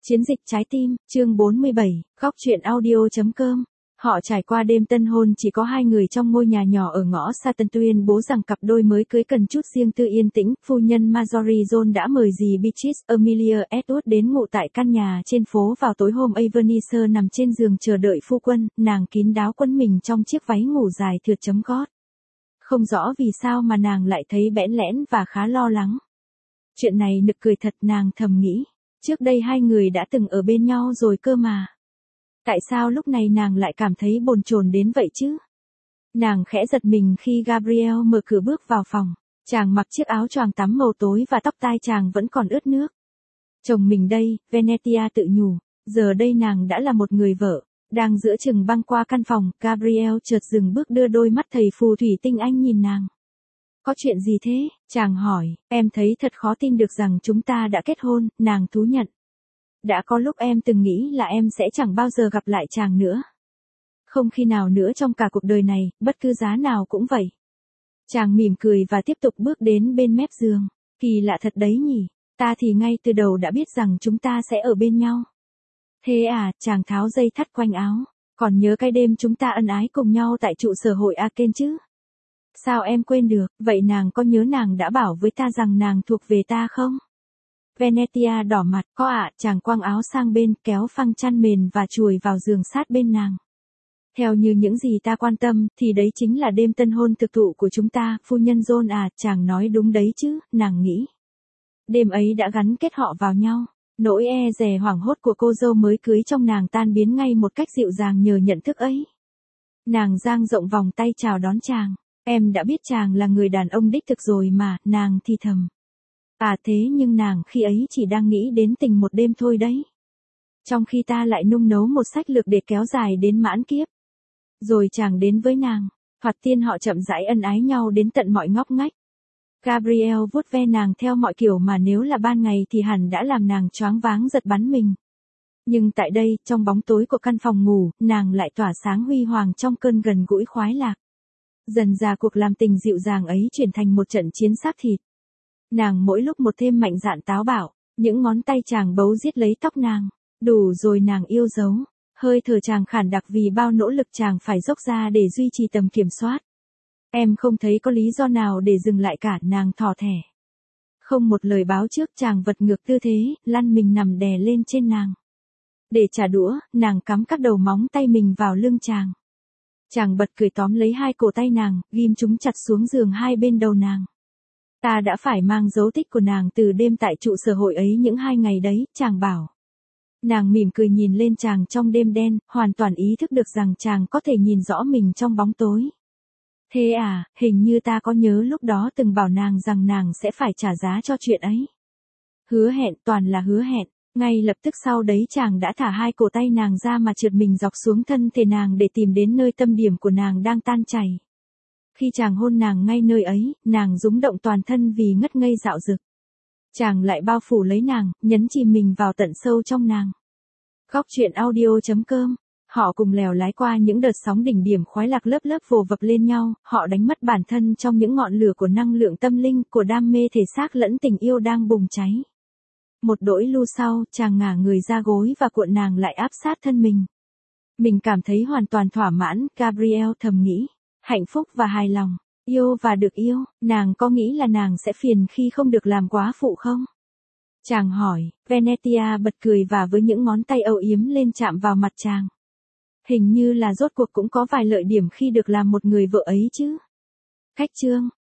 Chiến dịch trái tim, chương 47, góc truyện audio.com. Họ trải qua đêm tân hôn chỉ có hai người trong ngôi nhà nhỏ ở ngõ Sutton tuyên bố rằng cặp đôi mới cưới cần chút riêng tư yên tĩnh. Phu nhân Marjorie Jones đã mời dì Beatrice Amelia Atwood đến ngụ tại căn nhà trên phố vào tối hôm Ebenezer nằm trên giường chờ đợi phu quân, nàng kín đáo quấn mình trong chiếc váy ngủ dài thượt chấm gót. Không rõ vì sao mà nàng lại thấy bẽn lẽn và khá lo lắng. Chuyện này nực cười thật, nàng thầm nghĩ. Trước đây hai người đã từng ở bên nhau rồi cơ mà. Tại sao lúc này nàng lại cảm thấy bồn chồn đến vậy chứ? Nàng khẽ giật mình khi Gabriel mở cửa bước vào phòng. Chàng mặc chiếc áo choàng tắm màu tối và tóc tai chàng vẫn còn ướt nước. Chồng mình đây, Venetia tự nhủ. Giờ đây nàng đã là một người vợ. Đang giữa chừng băng qua căn phòng, Gabriel chợt dừng bước đưa đôi mắt thầy phù thủy tinh anh nhìn nàng. Có chuyện gì thế? Chàng hỏi. Em thấy thật khó tin được rằng chúng ta đã kết hôn, nàng thú nhận. Đã có lúc em từng nghĩ là em sẽ chẳng bao giờ gặp lại chàng nữa. Không khi nào nữa trong cả cuộc đời này, bất cứ giá nào cũng vậy. Chàng mỉm cười và tiếp tục bước đến bên mép giường. Kỳ lạ thật đấy nhỉ, ta thì ngay từ đầu đã biết rằng chúng ta sẽ ở bên nhau. Thế à, chàng tháo dây thắt quanh áo. Còn nhớ cái đêm chúng ta ân ái cùng nhau tại trụ sở hội Aken chứ? Sao em quên được, vậy nàng có nhớ nàng đã bảo với ta rằng nàng thuộc về ta không? Venetia đỏ mặt, có ạ, chàng quăng áo sang bên, kéo phăng chăn mền và chùi vào giường sát bên nàng. Theo như những gì ta quan tâm, thì đấy chính là đêm tân hôn thực thụ của chúng ta, phu nhân John à, chàng nói đúng đấy chứ, nàng nghĩ. Đêm ấy đã gắn kết họ vào nhau. Nỗi e dè hoảng hốt của cô dâu mới cưới trong nàng tan biến ngay một cách dịu dàng nhờ nhận thức ấy. Nàng dang rộng vòng tay chào đón chàng. Em đã biết chàng là người đàn ông đích thực rồi mà, nàng thì thầm. À thế nhưng nàng khi ấy chỉ đang nghĩ đến tình một đêm thôi đấy. Trong khi ta lại nung nấu một sách lược để kéo dài đến mãn kiếp. Rồi chàng đến với nàng, thoạt tiên họ chậm rãi ân ái nhau đến tận mọi ngóc ngách. Gabriel vuốt ve nàng theo mọi kiểu mà nếu là ban ngày thì hẳn đã làm nàng choáng váng giật bắn mình. Nhưng tại đây, trong bóng tối của căn phòng ngủ, nàng lại tỏa sáng huy hoàng trong cơn gần gũi khoái lạc. Dần dà cuộc làm tình dịu dàng ấy chuyển thành một trận chiến xác thịt. Nàng mỗi lúc một thêm mạnh dạn táo bạo, những ngón tay chàng bấu giết lấy tóc nàng. Đủ rồi nàng yêu dấu, hơi thở chàng khản đặc vì bao nỗ lực chàng phải dốc ra để duy trì tầm kiểm soát. Em không thấy có lý do nào để dừng lại cả, nàng thỏ thẻ. Không một lời báo trước chàng vật ngược tư thế, lăn mình nằm đè lên trên nàng. Để trả đũa, nàng cắm các đầu móng tay mình vào lưng chàng. Chàng bật cười tóm lấy hai cổ tay nàng, ghim chúng chặt xuống giường hai bên đầu nàng. Ta đã phải mang dấu tích của nàng từ đêm tại trụ sở hội ấy những 2 ngày đấy, chàng bảo. Nàng mỉm cười nhìn lên chàng trong đêm đen, hoàn toàn ý thức được rằng chàng có thể nhìn rõ mình trong bóng tối. Thế à, hình như ta có nhớ lúc đó từng bảo nàng rằng nàng sẽ phải trả giá cho chuyện ấy. Hứa hẹn, toàn là hứa hẹn. Ngay lập tức sau đấy chàng đã thả hai cổ tay nàng ra mà trượt mình dọc xuống thân thể nàng để tìm đến nơi tâm điểm của nàng đang tan chảy. Khi chàng hôn nàng ngay nơi ấy, nàng rúng động toàn thân vì ngất ngây dạo dực. Chàng lại bao phủ lấy nàng, nhấn chìm mình vào tận sâu trong nàng. Góc truyện audio.com. Họ cùng lèo lái qua những đợt sóng đỉnh điểm khoái lạc lớp lớp vồ vập lên nhau, họ đánh mất bản thân trong những ngọn lửa của năng lượng tâm linh, của đam mê thể xác lẫn tình yêu đang bùng cháy. Một đỗi lu sau, chàng ngả người ra gối và cuộn nàng lại áp sát thân mình. Mình cảm thấy hoàn toàn thỏa mãn, Gabriel thầm nghĩ. Hạnh phúc và hài lòng, yêu và được yêu, nàng có nghĩ là nàng sẽ phiền khi không được làm quá phụ không? Chàng hỏi, Venetia bật cười và với những ngón tay âu yếm lên chạm vào mặt chàng. Hình như là rốt cuộc cũng có vài lợi điểm khi được làm một người vợ ấy chứ. Khách chương.